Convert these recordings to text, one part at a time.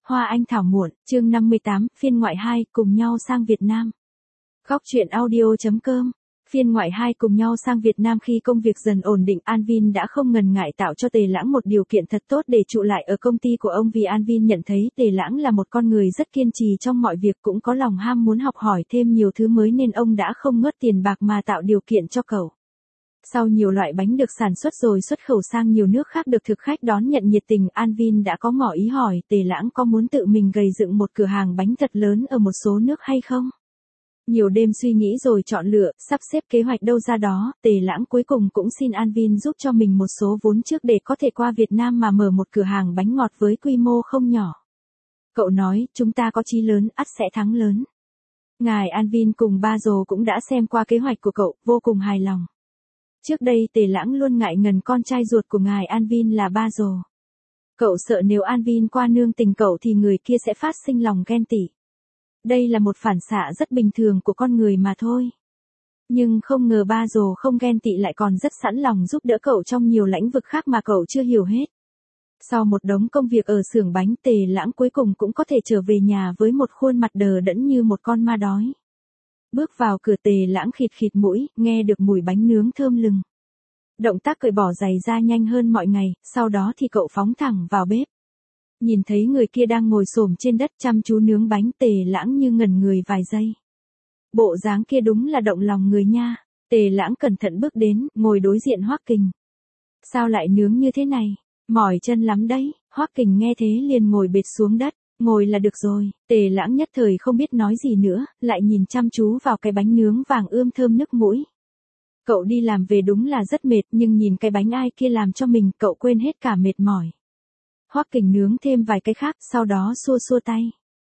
Hoa Anh Thảo Muộn, chương 58, phiên ngoại 2, cùng nhau sang Việt Nam. Góc truyện audio.com. Phiên ngoại 2 cùng nhau sang Việt Nam. Khi công việc dần ổn định, An Vin đã không ngần ngại tạo cho Tề Lãng một điều kiện thật tốt để trụ lại ở công ty của ông, vì An Vin nhận thấy Tề Lãng là một con người rất kiên trì trong mọi việc, cũng có lòng ham muốn học hỏi thêm nhiều thứ mới, nên ông đã không ngớt tiền bạc mà tạo điều kiện cho cậu. Sau nhiều loại bánh được sản xuất rồi xuất khẩu sang nhiều nước khác được thực khách đón nhận nhiệt tình, An Vin đã có ngỏ ý hỏi Tề Lãng có muốn tự mình gầy dựng một cửa hàng bánh thật lớn ở một số nước hay không. Nhiều đêm suy nghĩ rồi chọn lựa, sắp xếp kế hoạch đâu ra đó, Tề Lãng cuối cùng cũng xin An Vin giúp cho mình một số vốn trước để có thể qua Việt Nam mà mở một cửa hàng bánh ngọt với quy mô không nhỏ. Cậu nói, chúng ta có chí lớn, ắt sẽ thắng lớn. Ngài An Vin cùng ba Dồ cũng đã xem qua kế hoạch của cậu, vô cùng hài lòng. Trước đây Tề Lãng luôn ngại ngần con trai ruột của ngài An Vin là ba Dồ. Cậu sợ nếu An Vin qua nương tình cậu thì người kia sẽ phát sinh lòng ghen tị. Đây là một phản xạ rất bình thường của con người mà thôi. Nhưng không ngờ ba Dồ không ghen tị lại còn rất sẵn lòng giúp đỡ cậu trong nhiều lĩnh vực khác mà cậu chưa hiểu hết. Sau một đống công việc ở xưởng bánh, Tề Lãng cuối cùng cũng có thể trở về nhà với một khuôn mặt đờ đẫn như một con ma đói. Bước vào cửa, Tề Lãng khịt khịt mũi, nghe được mùi bánh nướng thơm lừng. Động tác cởi bỏ giày ra nhanh hơn mọi ngày, sau đó thì cậu phóng thẳng vào bếp. Nhìn thấy người kia đang ngồi xổm trên đất chăm chú nướng bánh, Tề Lãng như ngẩn người vài giây. Bộ dáng kia đúng là động lòng người nha. Tề Lãng cẩn thận bước đến, ngồi đối diện Hoắc Kình. Sao lại nướng như thế này? Mỏi chân lắm đấy. Hoắc Kình nghe thế liền ngồi bệt xuống đất. Ngồi là được rồi. Tề Lãng nhất thời không biết nói gì nữa, lại nhìn chăm chú vào cái bánh nướng vàng ươm thơm nức mũi. Cậu đi làm về đúng là rất mệt, nhưng nhìn cái bánh ai kia làm cho mình, cậu quên hết cả mệt mỏi. Hoắc Kình nướng thêm vài cái khác, sau đó xua xua tay.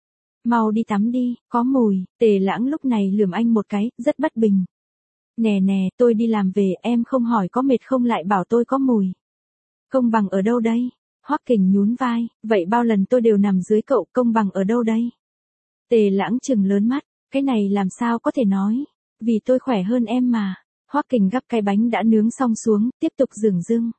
Mau đi tắm đi, có mùi. Tề Lãng lúc này lườm anh một cái, rất bất bình. Nè nè, tôi đi làm về, em không hỏi có mệt không lại bảo tôi có mùi. Công bằng ở đâu đây? Hoắc Kình nhún vai, vậy bao lần tôi đều nằm dưới cậu, công bằng ở đâu đây? Tề Lãng trừng lớn mắt, cái này làm sao có thể nói, vì tôi khỏe hơn em mà. Hoắc Kình gắp cái bánh đã nướng xong xuống, tiếp tục dửng dưng.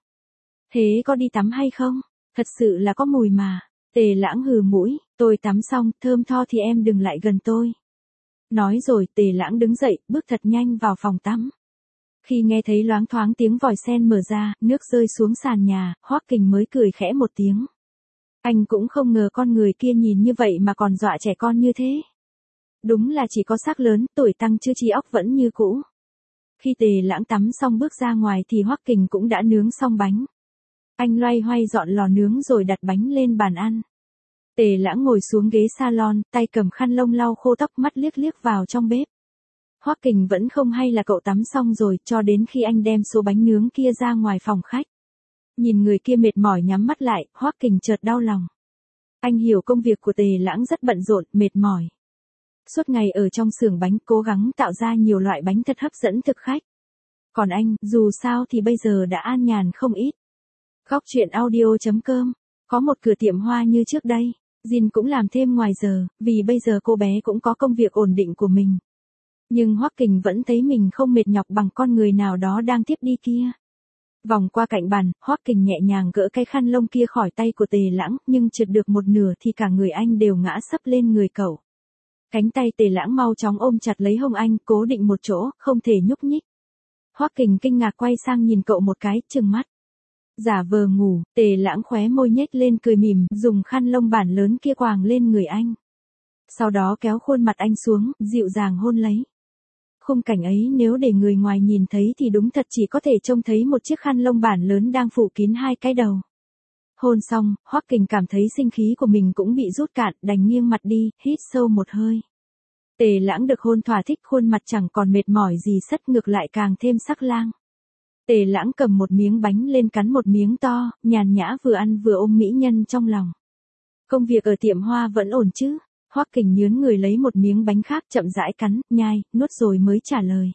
Thế có đi tắm hay không? Thật sự là có mùi mà. Tề Lãng hừ mũi, tôi tắm xong, thơm tho thì em đừng lại gần tôi. Nói rồi Tề Lãng đứng dậy, bước thật nhanh vào phòng tắm. Khi nghe thấy loáng thoáng tiếng vòi sen mở ra, nước rơi xuống sàn nhà, Hoắc Kình mới cười khẽ một tiếng. Anh cũng không ngờ con người kia nhìn như vậy mà còn dọa trẻ con như thế. Đúng là chỉ có xác lớn, tuổi tăng chưa trí óc vẫn như cũ. Khi Tề Lãng tắm xong bước ra ngoài thì Hoắc Kình cũng đã nướng xong bánh. Anh loay hoay dọn lò nướng rồi đặt bánh lên bàn ăn. Tề Lãng ngồi xuống ghế salon, tay cầm khăn lông lau khô tóc, mắt liếc liếc vào trong bếp. Hoắc Kình vẫn không hay là cậu tắm xong rồi, cho đến khi anh đem số bánh nướng kia ra ngoài phòng khách. Nhìn người kia mệt mỏi nhắm mắt lại, Hoắc Kình chợt đau lòng. Anh hiểu công việc của Tề Lãng rất bận rộn, mệt mỏi. Suốt ngày ở trong xưởng bánh cố gắng tạo ra nhiều loại bánh thật hấp dẫn thực khách. Còn anh, dù sao thì bây giờ đã an nhàn không ít. Góc truyện audio.com. Có một cửa tiệm hoa như trước đây, Jin cũng làm thêm ngoài giờ, vì bây giờ cô bé cũng có công việc ổn định của mình. Nhưng Hoắc Kình vẫn thấy mình không mệt nhọc bằng con người nào đó đang tiếp đi kia. Vòng qua cạnh bàn, Hoắc Kình nhẹ nhàng gỡ cái khăn lông kia khỏi tay của Tề Lãng, nhưng trượt được một nửa thì cả người anh đều ngã sấp lên người cậu. Cánh tay Tề Lãng mau chóng ôm chặt lấy hông anh, cố định một chỗ, không thể nhúc nhích. Hoắc Kình kinh ngạc quay sang nhìn cậu một cái, trừng mắt. Giả vờ ngủ, Tề Lãng khóe môi nhếch lên cười mỉm, dùng khăn lông bản lớn kia quàng lên người anh. Sau đó kéo khuôn mặt anh xuống, dịu dàng hôn lấy. Khung cảnh ấy nếu để người ngoài nhìn thấy thì đúng thật chỉ có thể trông thấy một chiếc khăn lông bản lớn đang phủ kín hai cái đầu. Hôn xong, Hoắc Kình cảm thấy sinh khí của mình cũng bị rút cạn, đành nghiêng mặt đi, hít sâu một hơi. Tề Lãng được hôn thỏa thích, khuôn mặt chẳng còn mệt mỏi gì, sất ngược lại càng thêm sắc lang. Tề Lãng cầm một miếng bánh lên cắn một miếng to, nhàn nhã vừa ăn vừa ôm mỹ nhân trong lòng. Công việc ở tiệm hoa vẫn ổn chứ? Hoắc Kình nhướn người lấy một miếng bánh khác chậm rãi cắn, nhai, nuốt rồi mới trả lời.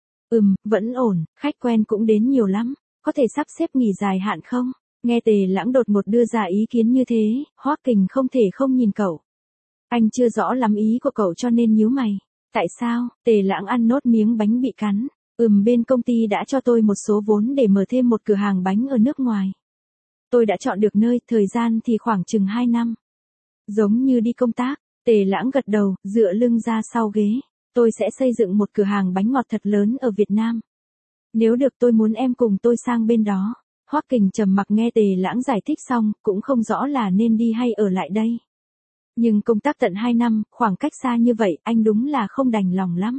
Vẫn ổn, khách quen cũng đến nhiều lắm, có thể sắp xếp nghỉ dài hạn không? Nghe Tề Lãng đột ngột đưa ra ý kiến như thế, Hoắc Kình không thể không nhìn cậu. Anh chưa rõ lắm ý của cậu cho nên nhíu mày. Tại sao? Tề Lãng ăn nốt miếng bánh bị cắn. Bên công ty đã cho tôi một số vốn để mở thêm một cửa hàng bánh ở nước ngoài. Tôi đã chọn được nơi, thời gian thì khoảng chừng 2 năm. Giống như đi công tác, Tề Lãng gật đầu, dựa lưng ra sau ghế. Tôi sẽ xây dựng một cửa hàng bánh ngọt thật lớn ở Việt Nam. Nếu được tôi muốn em cùng tôi sang bên đó. Hoắc Kình trầm mặc nghe Tề Lãng giải thích xong, cũng không rõ là nên đi hay ở lại đây. Nhưng công tác tận 2 năm, khoảng cách xa như vậy, anh đúng là không đành lòng lắm.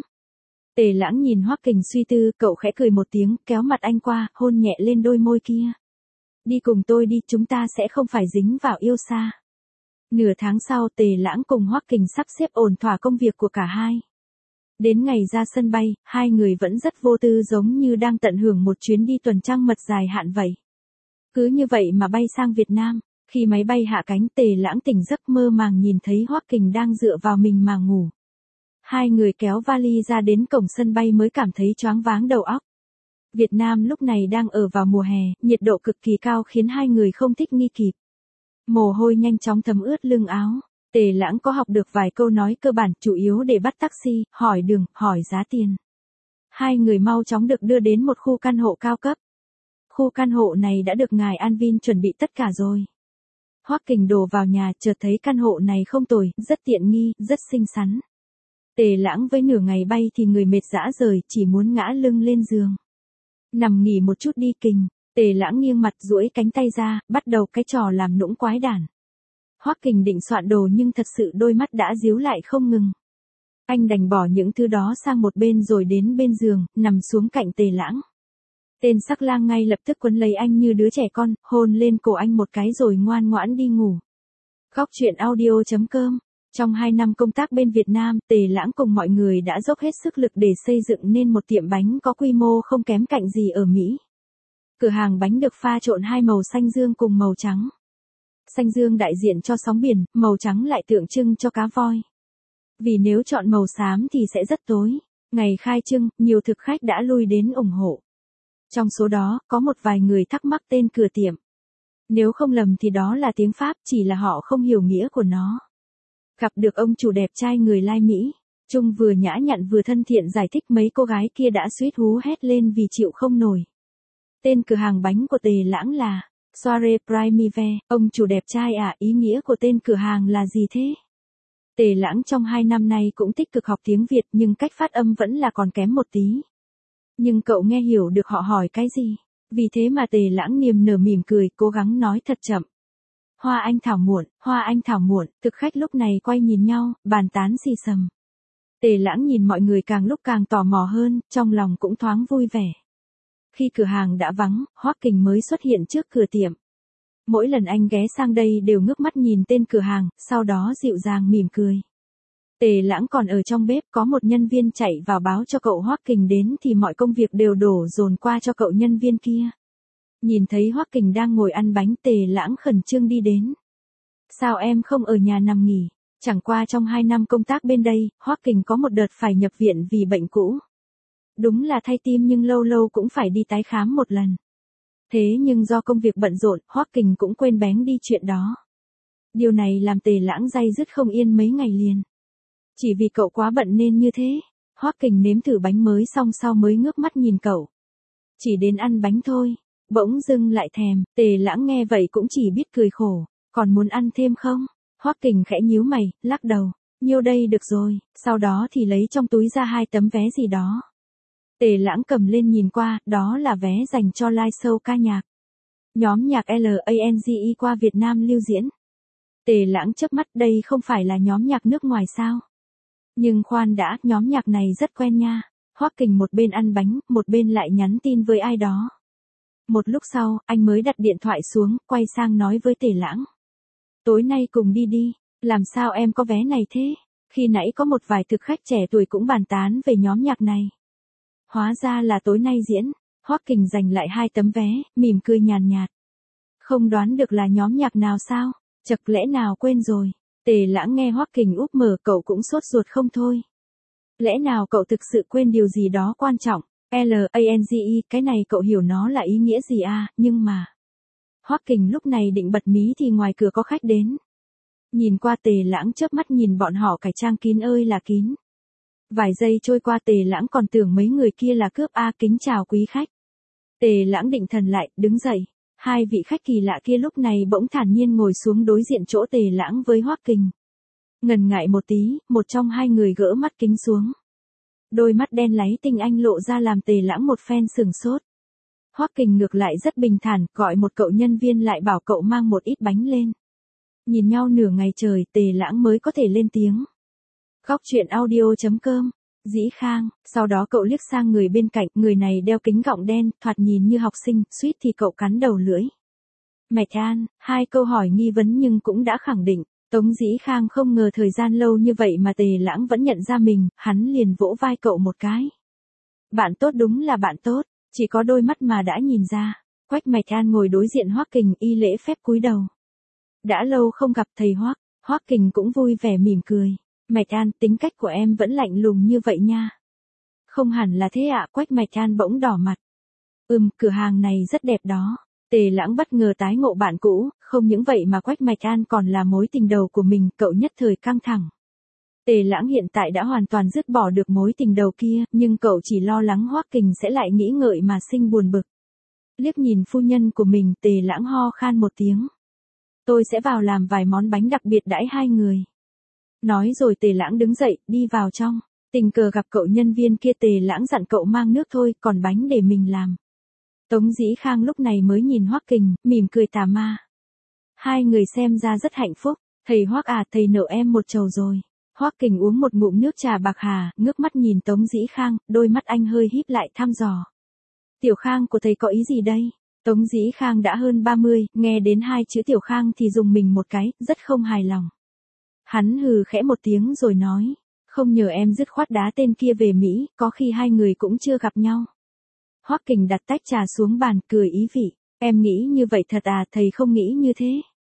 Tề Lãng nhìn Hoắc Kình suy tư, cậu khẽ cười một tiếng, kéo mặt anh qua, hôn nhẹ lên đôi môi kia. Đi cùng tôi đi, chúng ta sẽ không phải dính vào yêu xa. Nửa tháng sau, Tề Lãng cùng Hoắc Kình sắp xếp ổn thỏa công việc của cả hai. Đến ngày ra sân bay, hai người vẫn rất vô tư, giống như đang tận hưởng một chuyến đi tuần trăng mật dài hạn vậy. Cứ như vậy mà bay sang Việt Nam, khi máy bay hạ cánh, Tề Lãng tỉnh giấc mơ màng nhìn thấy Hoắc Kình đang dựa vào mình mà ngủ. Hai người kéo vali ra đến cổng sân bay mới cảm thấy choáng váng đầu óc. Việt Nam lúc này đang ở vào mùa hè, nhiệt độ cực kỳ cao khiến hai người không thích nghi kịp. Mồ hôi nhanh chóng thấm ướt lưng áo. Tề Lãng có học được vài câu nói cơ bản, chủ yếu để bắt taxi, hỏi đường, hỏi giá tiền. Hai người mau chóng được đưa đến một khu căn hộ cao cấp. Khu căn hộ này đã được ngài An Vin chuẩn bị tất cả rồi. Hoắc Kình đổ vào nhà, chợt thấy căn hộ này không tồi, rất tiện nghi, rất xinh xắn. Tề Lãng với nửa ngày bay thì người mệt rã rời, chỉ muốn ngã lưng lên giường. Nằm nghỉ một chút đi Kình. Tề Lãng nghiêng mặt duỗi cánh tay ra, bắt đầu cái trò làm nũng quái đản. Hoắc Kình định soạn đồ nhưng thật sự đôi mắt đã díu lại không ngừng. Anh đành bỏ những thứ đó sang một bên rồi đến bên giường, nằm xuống cạnh Tề Lãng. Tên sắc lang ngay lập tức quấn lấy anh như đứa trẻ con, hôn lên cổ anh một cái rồi ngoan ngoãn đi ngủ. Góc truyện audio.com. Trong 2 năm công tác bên Việt Nam, Tề Lãng cùng mọi người đã dốc hết sức lực để xây dựng nên một tiệm bánh có quy mô không kém cạnh gì ở Mỹ. Cửa hàng bánh được pha trộn hai màu xanh dương cùng màu trắng. Xanh dương đại diện cho sóng biển, màu trắng lại tượng trưng cho cá voi. Vì nếu chọn màu xám thì sẽ rất tối. Ngày khai trưng, nhiều thực khách đã lui đến ủng hộ. Trong số đó, có một vài người thắc mắc tên cửa tiệm. Nếu không lầm thì đó là tiếng Pháp, chỉ là họ không hiểu nghĩa của nó. Gặp được ông chủ đẹp trai người Lai Mỹ. Trung vừa nhã nhặn vừa thân thiện giải thích, mấy cô gái kia đã suýt hú hét lên vì chịu không nổi. Tên cửa hàng bánh của Tề Lãng là Soirée Primive. Ông chủ đẹp trai à, ý nghĩa của tên cửa hàng là gì thế? Tề Lãng trong 2 năm nay cũng tích cực học tiếng Việt nhưng cách phát âm vẫn là còn kém một tí. Nhưng cậu nghe hiểu được họ hỏi cái gì. Vì thế mà Tề Lãng niềm nở mỉm cười, cố gắng nói thật chậm. Hoa anh thảo muộn, thực khách lúc này quay nhìn nhau, bàn tán xì xầm. Tề Lãng nhìn mọi người càng lúc càng tò mò hơn, trong lòng cũng thoáng vui vẻ. Khi cửa hàng đã vắng, Hoắc Kình mới xuất hiện trước cửa tiệm. Mỗi lần anh ghé sang đây đều ngước mắt nhìn tên cửa hàng, sau đó dịu dàng mỉm cười. Tề Lãng còn ở trong bếp, có một nhân viên chạy vào báo cho cậu Hoắc Kình đến thì mọi công việc đều đổ dồn qua cho cậu nhân viên kia. Nhìn thấy Hoắc Kình đang ngồi ăn bánh, Tề Lãng khẩn trương đi đến. Sao em không ở nhà nằm nghỉ? Chẳng qua trong 2 năm công tác bên đây, Hoắc Kình có một đợt phải nhập viện vì bệnh cũ. Đúng là thay tim nhưng lâu lâu cũng phải đi tái khám một lần. Thế nhưng do công việc bận rộn, Hoắc Kình cũng quên bén đi chuyện đó. Điều này làm Tề Lãng day dứt không yên mấy ngày liền. Chỉ vì cậu quá bận nên như thế. Hoắc Kình nếm thử bánh mới xong sau mới ngước mắt nhìn cậu. Chỉ đến ăn bánh thôi. Bỗng dưng lại thèm. Tề Lãng nghe vậy cũng chỉ biết cười khổ. Còn muốn ăn thêm không? Hoắc Kình khẽ nhíu mày, lắc đầu. Nhiêu đây được rồi. Sau đó thì lấy trong túi ra 2 tấm vé gì đó. Tề Lãng cầm lên nhìn qua, đó là vé dành cho live show ca nhạc. Nhóm nhạc LANGE qua Việt Nam lưu diễn. Tề Lãng chớp mắt, đây không phải là nhóm nhạc nước ngoài sao? Nhưng khoan đã, nhóm nhạc này rất quen nha. Hoắc Kình một bên ăn bánh, một bên lại nhắn tin với ai đó. Một lúc sau, anh mới đặt điện thoại xuống, quay sang nói với Tề Lãng. Tối nay cùng đi đi, làm sao em có vé này thế? Khi nãy có một vài thực khách trẻ tuổi cũng bàn tán về nhóm nhạc này. Hóa ra là tối nay diễn. Hoắc Kình giành lại 2 tấm vé, mỉm cười nhàn nhạt. Không đoán được là nhóm nhạc nào sao? Chật lẽ nào quên rồi. Tề Lãng nghe Hoắc Kình úp mở, cậu cũng sốt ruột không thôi. Lẽ nào cậu thực sự quên điều gì đó quan trọng? LANGE, cái này cậu hiểu nó là ý nghĩa gì à, nhưng mà. Hoắc Kình lúc này định bật mí thì ngoài cửa có khách đến. Nhìn qua Tề Lãng chớp mắt nhìn bọn họ cải trang kín ơi là kín. Vài giây trôi qua Tề Lãng còn tưởng mấy người kia là cướp. Kính chào quý khách. Tề Lãng định thần lại, đứng dậy. Hai vị khách kỳ lạ kia lúc này bỗng thản nhiên ngồi xuống đối diện chỗ Tề Lãng với Hoắc Kình. Ngần ngại một tí, một trong hai người gỡ mắt kính xuống. Đôi mắt đen láy tinh anh lộ ra làm Tề Lãng một phen sửng sốt. Hoắc Kình ngược lại rất bình thản, gọi một cậu nhân viên lại bảo cậu mang một ít bánh lên. Nhìn nhau nửa ngày trời, Tề Lãng mới có thể lên tiếng. Góc chuyện audio.com, Dĩ Khang, sau đó cậu liếc sang người bên cạnh, người này đeo kính gọng đen, thoạt nhìn như học sinh, suýt thì cậu cắn đầu lưỡi. Mạch An, hai câu hỏi nghi vấn nhưng cũng đã khẳng định. Tống Dĩ Khang không ngờ thời gian lâu như vậy mà Tề Lãng vẫn nhận ra mình, hắn liền vỗ vai cậu một cái. Bạn tốt đúng là bạn tốt, chỉ có đôi mắt mà đã nhìn ra. Quách Mạch An ngồi đối diện Hoắc Kình y lễ phép cúi đầu. Đã lâu không gặp thầy Hoắc, Hoắc Kình cũng vui vẻ mỉm cười. Mạch An, tính cách của em vẫn lạnh lùng như vậy nha. Không hẳn là thế ạ, Quách Mạch An bỗng đỏ mặt. Cửa hàng này rất đẹp đó. Tề Lãng bất ngờ tái ngộ bạn cũ, không những vậy mà Quách Mạch An còn là mối tình đầu của mình, cậu nhất thời căng thẳng. Tề Lãng hiện tại đã hoàn toàn dứt bỏ được mối tình đầu kia, nhưng cậu chỉ lo lắng Hoắc Kình sẽ lại nghĩ ngợi mà sinh buồn bực. Liếc nhìn phu nhân của mình, Tề Lãng ho khan một tiếng. Tôi sẽ vào làm vài món bánh đặc biệt đãi hai người. Nói rồi Tề Lãng đứng dậy, đi vào trong. Tình cờ gặp cậu nhân viên kia, Tề Lãng dặn cậu mang nước thôi, còn bánh để mình làm. Tống Dĩ Khang lúc này mới nhìn Hoắc Kình, mỉm cười tà ma. Hai người xem ra rất hạnh phúc. Thầy Hoắc à, thầy nợ em một chầu rồi. Hoắc Kình uống một ngụm nước trà bạc hà, ngước mắt nhìn Tống Dĩ Khang, đôi mắt anh hơi híp lại thăm dò. Tiểu Khang của thầy có ý gì đây? Tống Dĩ Khang đã hơn 30, nghe đến hai chữ Tiểu Khang thì dùng mình một cái, rất không hài lòng. Hắn hừ khẽ một tiếng rồi nói, không nhờ em dứt khoát đá tên kia về Mỹ, có khi hai người cũng chưa gặp nhau. Hoắc Kình đặt tách trà xuống bàn, cười ý vị, em nghĩ như vậy thật à, thầy không nghĩ như thế.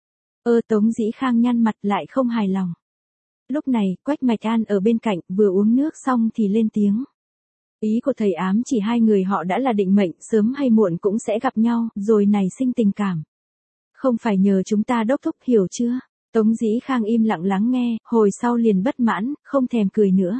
Tống Dĩ Khang nhăn mặt lại không hài lòng. Lúc này, Quách Mạch An ở bên cạnh, vừa uống nước xong thì lên tiếng. Ý của thầy ám chỉ hai người họ đã là định mệnh, sớm hay muộn cũng sẽ gặp nhau, rồi nảy sinh tình cảm. Không phải nhờ chúng ta đốc thúc, hiểu chưa? Tống Dĩ Khang im lặng lắng nghe, hồi sau liền bất mãn, không thèm cười nữa.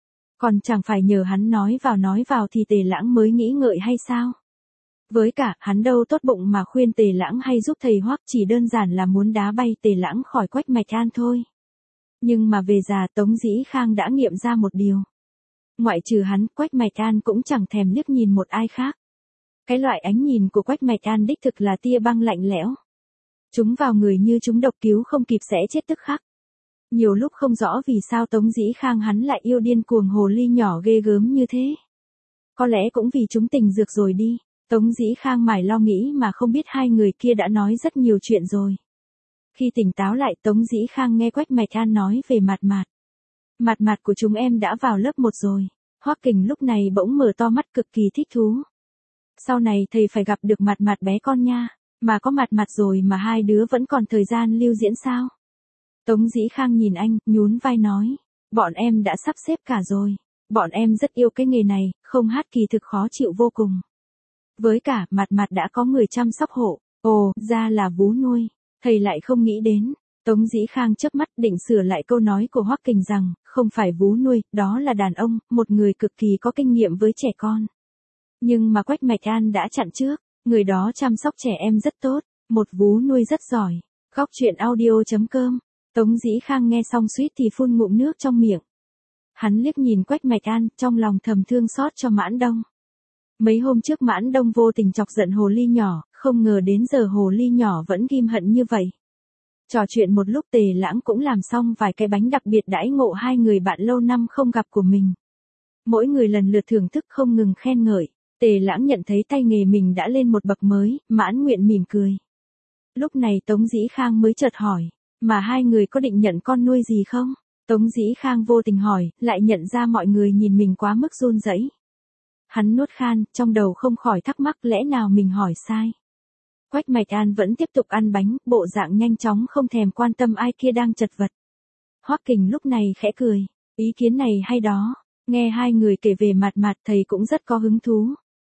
Còn chẳng phải nhờ hắn nói vào thì Tề Lãng mới nghĩ ngợi hay sao? Với cả, hắn đâu tốt bụng mà khuyên Tề Lãng hay giúp thầy Hoắc, chỉ đơn giản là muốn đá bay Tề Lãng khỏi Quách Mạch An thôi. Nhưng mà về già Tống Dĩ Khang đã nghiệm ra một điều. Ngoại trừ hắn, Quách Mạch An cũng chẳng thèm liếc nhìn một ai khác. Cái loại ánh nhìn của Quách Mạch An đích thực là tia băng lạnh lẽo. Chúng vào người như chúng độc, cứu không kịp sẽ chết tức khắc. Nhiều lúc không rõ vì sao Tống Dĩ Khang hắn lại yêu điên cuồng hồ ly nhỏ ghê gớm như thế. Có lẽ cũng vì chúng tình dược rồi đi. Tống Dĩ Khang mải lo nghĩ mà không biết hai người kia đã nói rất nhiều chuyện rồi. Khi tỉnh táo lại, Tống Dĩ Khang nghe Quách Mạch An nói về Mạt Mạt. Mạt Mạt của chúng em đã vào lớp 1 rồi. Hoắc Kình lúc này bỗng mở to mắt cực kỳ thích thú. Sau này thầy phải gặp được Mạt Mạt bé con nha. Mà có Mạt Mạt rồi mà hai đứa vẫn còn thời gian lưu diễn sao? Tống Dĩ Khang nhìn anh, nhún vai nói. Bọn em đã sắp xếp cả rồi. Bọn em rất yêu cái nghề này, không hát kỳ thực khó chịu vô cùng. Với cả, Mạt Mạt đã có người chăm sóc hộ. Ồ, ra là vú nuôi. Thầy lại không nghĩ đến. Tống Dĩ Khang chớp mắt định sửa lại câu nói của Hoắc Kình rằng, không phải vú nuôi, đó là đàn ông, một người cực kỳ có kinh nghiệm với trẻ con. Nhưng mà Quách Mạch An đã chặn trước, người đó chăm sóc trẻ em rất tốt, một vú nuôi rất giỏi. Góc chuyện audio.com, Tống Dĩ Khang nghe xong suýt thì phun ngụm nước trong miệng. Hắn liếc nhìn Quách Mạch An, trong lòng thầm thương xót cho Mãn Đông. Mấy hôm trước Mãn Đông vô tình chọc giận hồ ly nhỏ, không ngờ đến giờ hồ ly nhỏ vẫn ghim hận như vậy. Trò chuyện một lúc Tề Lãng cũng làm xong vài cái bánh đặc biệt đãi ngộ hai người bạn lâu năm không gặp của mình. Mỗi người lần lượt thưởng thức không ngừng khen ngợi. Tề Lãng nhận thấy tay nghề mình đã lên một bậc mới, mãn nguyện mỉm cười. Lúc này Tống Dĩ Khang mới chợt hỏi, mà hai người có định nhận con nuôi gì không? Tống Dĩ Khang vô tình hỏi, lại nhận ra mọi người nhìn mình quá mức run rẩy. Hắn nuốt khan, trong đầu không khỏi thắc mắc lẽ nào mình hỏi sai. Quách Mạch An vẫn tiếp tục ăn bánh, bộ dạng nhanh chóng không thèm quan tâm ai kia đang chật vật. Hoắc Kình lúc này khẽ cười, ý kiến này hay đó, nghe hai người kể về Mạt Mạt thầy cũng rất có hứng thú.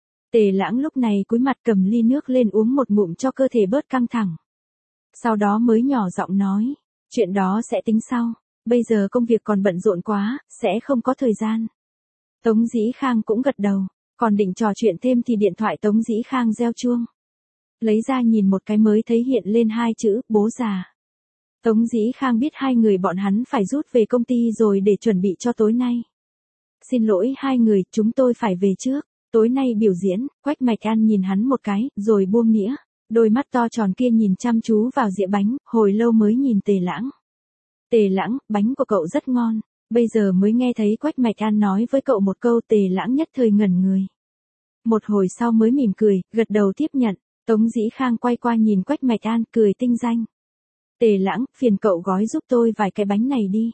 Tề Lãng lúc này cúi mặt cầm ly nước lên uống một ngụm cho cơ thể bớt căng thẳng. Sau đó mới nhỏ giọng nói, chuyện đó sẽ tính sau, bây giờ công việc còn bận rộn quá, sẽ không có thời gian. Tống Dĩ Khang cũng gật đầu, còn định trò chuyện thêm thì điện thoại Tống Dĩ Khang reo chuông. Lấy ra nhìn một cái mới thấy hiện lên hai chữ, bố già. Tống Dĩ Khang biết hai người bọn hắn phải rút về công ty rồi để chuẩn bị cho tối nay. Xin lỗi hai người, chúng tôi phải về trước. Tối nay biểu diễn, Quách Mạch An nhìn hắn một cái, rồi buông nĩa. Đôi mắt to tròn kia nhìn chăm chú vào dĩa bánh, hồi lâu mới nhìn Tề Lãng. Tề Lãng, bánh của cậu rất ngon. Bây giờ mới nghe thấy Quách Mạch An nói với cậu một câu, Tề Lãng nhất thời ngẩn người. Một hồi sau mới mỉm cười, gật đầu tiếp nhận. Tống Dĩ Khang quay qua nhìn Quách Mạch An, cười tinh danh. Tề Lãng, phiền cậu gói giúp tôi vài cái bánh này đi.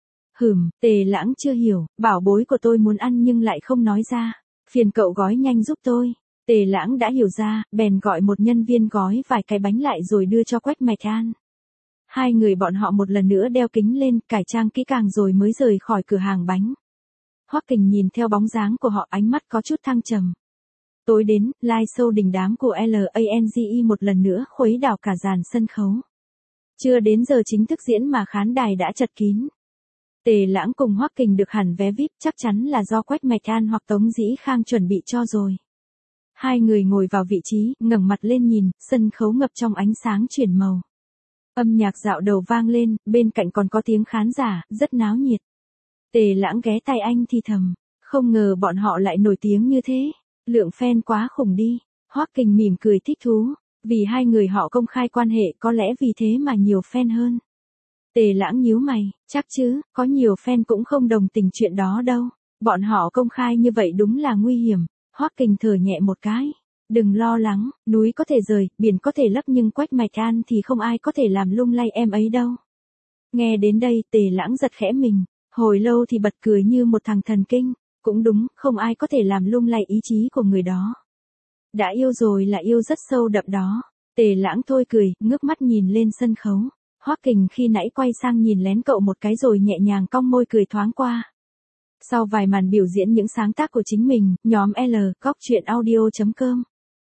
Tề Lãng chưa hiểu, bảo bối của tôi muốn ăn nhưng lại không nói ra. Phiền cậu gói nhanh giúp tôi. Tề Lãng đã hiểu ra, bèn gọi một nhân viên gói vài cái bánh lại rồi đưa cho Quách Mạch An. Hai người bọn họ một lần nữa đeo kính lên, cải trang kỹ càng rồi mới rời khỏi cửa hàng bánh. Hoắc Kình nhìn theo bóng dáng của họ, ánh mắt có chút thăng trầm. Tối đến, live show đình đám của LANGE một lần nữa khuấy đảo cả dàn sân khấu. Chưa đến giờ chính thức diễn mà khán đài đã chật kín. Tề Lãng cùng Hoắc Kình được hẳn vé VIP, chắc chắn là do Quách Mạch An hoặc Tống Dĩ Khang chuẩn bị cho rồi. Hai người ngồi vào vị trí, ngẩng mặt lên nhìn, sân khấu ngập trong ánh sáng chuyển màu. Âm nhạc dạo đầu vang lên, bên cạnh còn có tiếng khán giả, rất náo nhiệt. Tề Lãng ghé tai anh thì thầm, không ngờ bọn họ lại nổi tiếng như thế, lượng fan quá khủng đi. Hoắc Kình mỉm cười thích thú, vì hai người họ công khai quan hệ có lẽ vì thế mà nhiều fan hơn. Tề Lãng nhíu mày, chắc chứ, có nhiều fan cũng không đồng tình chuyện đó đâu, bọn họ công khai như vậy đúng là nguy hiểm. Hoắc Kình thở nhẹ một cái, đừng lo lắng, núi có thể rời, biển có thể lấp nhưng Quách Mạch An thì không ai có thể làm lung lay em ấy đâu. Nghe đến đây Tề Lãng giật khẽ mình, hồi lâu thì bật cười như một thằng thần kinh, cũng đúng, không ai có thể làm lung lay ý chí của người đó. Đã yêu rồi là yêu rất sâu đậm đó. Tề Lãng thôi cười, ngước mắt nhìn lên sân khấu. Hoắc Kình khi nãy quay sang nhìn lén cậu một cái rồi nhẹ nhàng cong môi cười thoáng qua. Sau vài màn biểu diễn những sáng tác của chính mình, nhóm L, Góc Chuyện Audio.com,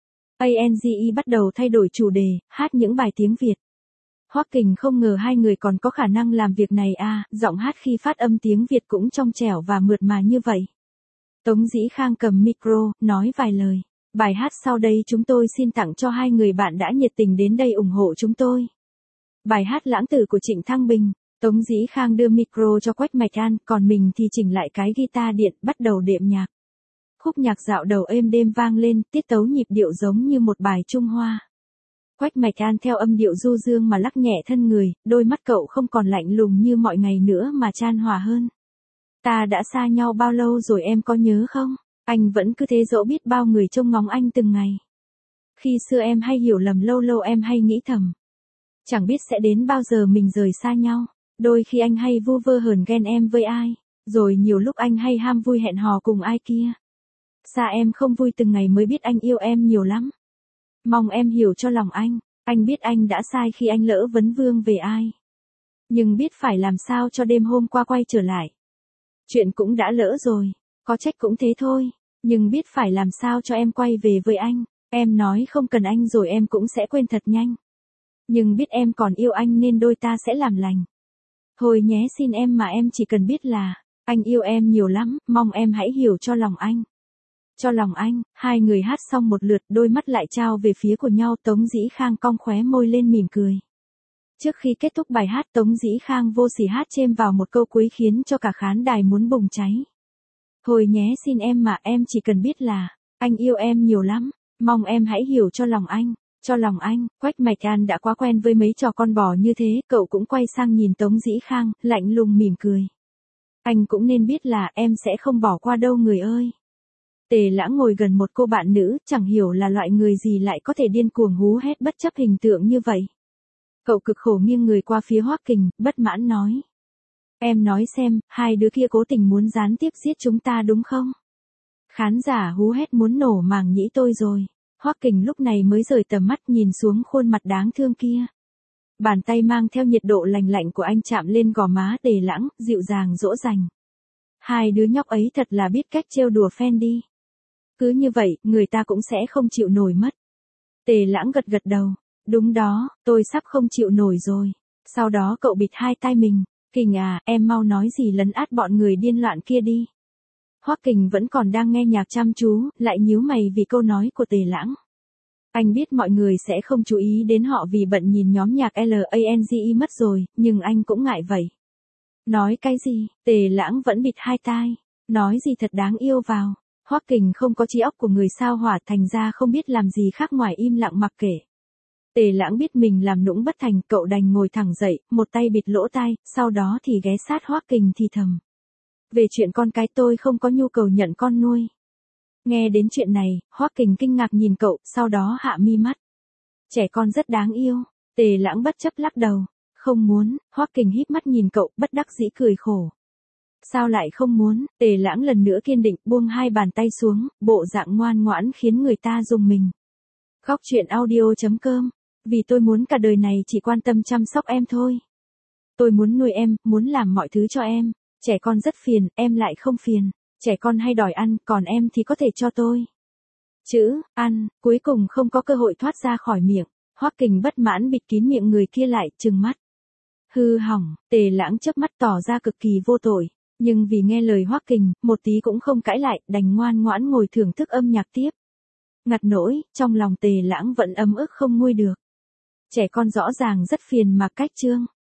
ANGE bắt đầu thay đổi chủ đề, hát những bài tiếng Việt. Hoắc Kình không ngờ hai người còn có khả năng làm việc này à, giọng hát khi phát âm tiếng Việt cũng trong trẻo và mượt mà như vậy. Tống Dĩ Khang cầm micro, nói vài lời. Bài hát sau đây chúng tôi xin tặng cho hai người bạn đã nhiệt tình đến đây ủng hộ chúng tôi. Bài hát Lãng Tử của Trịnh Thăng Bình. Tống Dĩ Khang đưa micro cho Quách Mạch An, còn mình thì chỉnh lại cái guitar điện, bắt đầu đệm nhạc. Khúc nhạc dạo đầu êm đêm vang lên, tiết tấu nhịp điệu giống như một bài Trung Hoa. Quách Mạch An theo âm điệu du dương mà lắc nhẹ thân người, đôi mắt cậu không còn lạnh lùng như mọi ngày nữa mà chan hòa hơn. Ta đã xa nhau bao lâu rồi em có nhớ không? Anh vẫn cứ thế dẫu biết bao người trông ngóng anh từng ngày. Khi xưa em hay hiểu lầm, lâu lâu em hay nghĩ thầm. Chẳng biết sẽ đến bao giờ mình rời xa nhau. Đôi khi anh hay vu vơ hờn ghen em với ai. Rồi nhiều lúc anh hay ham vui hẹn hò cùng ai kia. Xa em không vui từng ngày mới biết anh yêu em nhiều lắm. Mong em hiểu cho lòng anh biết anh đã sai khi anh lỡ vấn vương về ai. Nhưng biết phải làm sao cho đêm hôm qua quay trở lại. Chuyện cũng đã lỡ rồi, có trách cũng thế thôi, nhưng biết phải làm sao cho em quay về với anh. Em nói không cần anh rồi em cũng sẽ quên thật nhanh. Nhưng biết em còn yêu anh nên đôi ta sẽ làm lành. Thôi nhé xin em mà em chỉ cần biết là, anh yêu em nhiều lắm, mong em hãy hiểu cho lòng anh. Cho lòng anh, hai người hát xong một lượt, đôi mắt lại trao về phía của nhau. Tống Dĩ Khang cong khóe môi lên mỉm cười. Trước khi kết thúc bài hát, Tống Dĩ Khang vô sỉ hát chêm vào một câu cuối khiến cho cả khán đài muốn bùng cháy. Thôi nhé xin em mà em chỉ cần biết là, anh yêu em nhiều lắm, mong em hãy hiểu cho lòng anh. Cho lòng anh, Quách Mạch An đã quá quen với mấy trò con bò như thế, cậu cũng quay sang nhìn Tống Dĩ Khang, lạnh lùng mỉm cười. Anh cũng nên biết là em sẽ không bỏ qua đâu người ơi. Tề Lãng ngồi gần một cô bạn nữ, chẳng hiểu là loại người gì lại có thể điên cuồng hú hét bất chấp hình tượng như vậy. Cậu cực khổ nghiêng người qua phía Hoắc Kình, bất mãn nói. Em nói xem, hai đứa kia cố tình muốn gián tiếp giết chúng ta đúng không? Khán giả hú hét muốn nổ màng nhĩ tôi rồi. Hoắc Kình lúc này mới rời tầm mắt nhìn xuống khuôn mặt đáng thương kia. Bàn tay mang theo nhiệt độ lành lạnh của anh chạm lên gò má Tề Lãng, dịu dàng dỗ dành. Hai đứa nhóc ấy thật là biết cách trêu đùa fan đi. Cứ như vậy, người ta cũng sẽ không chịu nổi mất. Tề Lãng gật gật đầu. Đúng đó, tôi sắp không chịu nổi rồi. Sau đó cậu bịt hai tai mình. Kình à, em mau nói gì lấn át bọn người điên loạn kia đi. Hoắc Kình vẫn còn đang nghe nhạc chăm chú, lại nhíu mày vì câu nói của Tề Lãng. Anh biết mọi người sẽ không chú ý đến họ vì bận nhìn nhóm nhạc LANGE mất rồi, nhưng anh cũng ngại vậy. Nói cái gì, Tề Lãng vẫn bịt hai tai. Nói gì thật đáng yêu vào. Hoắc Kình không có trí óc của người sao hỏa, thành ra không biết làm gì khác ngoài im lặng mặc kệ. Tề Lãng biết mình làm nũng bất thành, cậu đành ngồi thẳng dậy, một tay bịt lỗ tai, sau đó thì ghé sát Hoắc Kình thì thầm. Về chuyện con cái tôi không có nhu cầu nhận con nuôi. Nghe đến chuyện này, Hoắc Kình kinh ngạc nhìn cậu, sau đó hạ mi mắt. Trẻ con rất đáng yêu. Tề Lãng bất chấp lắc đầu. Không muốn. Hoắc Kình híp mắt nhìn cậu, bất đắc dĩ cười khổ. Sao lại không muốn? Tề Lãng lần nữa kiên định, buông hai bàn tay xuống, bộ dạng ngoan ngoãn khiến người ta rùng mình. Góc truyện audio.com. Vì tôi muốn cả đời này chỉ quan tâm chăm sóc em thôi. Tôi muốn nuôi em, muốn làm mọi thứ cho em. Trẻ con rất phiền, em lại không phiền. Trẻ con hay đòi ăn, còn em thì có thể cho tôi. Chữ, ăn, cuối cùng không có cơ hội thoát ra khỏi miệng. Hoắc Kình bất mãn bịt kín miệng người kia lại, trừng mắt. Hư hỏng, Tề Lãng chớp mắt tỏ ra cực kỳ vô tội. Nhưng vì nghe lời Hoắc Kình, một tí cũng không cãi lại, đành ngoan ngoãn ngồi thưởng thức âm nhạc tiếp. Ngặt nỗi, trong lòng Tề Lãng vẫn ấm ức không nguôi được. Trẻ con rõ ràng rất phiền mà cách trương.